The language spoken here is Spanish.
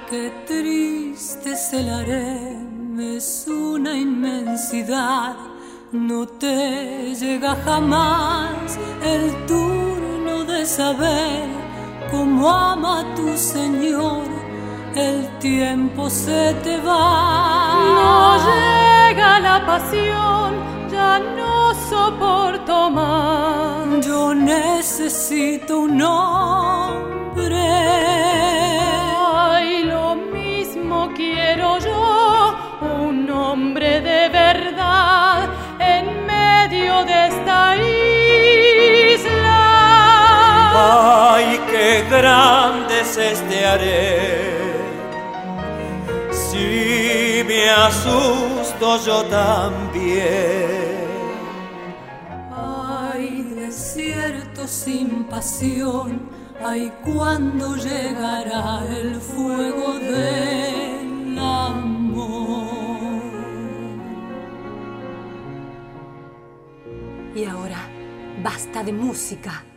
Qué triste es el harem, es una inmensidad. No te llega jamás el turno de saber cómo ama tu Señor. El tiempo se te va. No llega la pasión, ya no soporto más. Yo necesito un hombre. Ay, lo mismo quiero yo, un hombre de verdad en medio de esta isla. Ay, qué grande es este harem. Si me asusto yo también. Ay, desierto sin pasión. Ay, ¿cuándo llegará el fuego del amor? Y ahora, basta de música.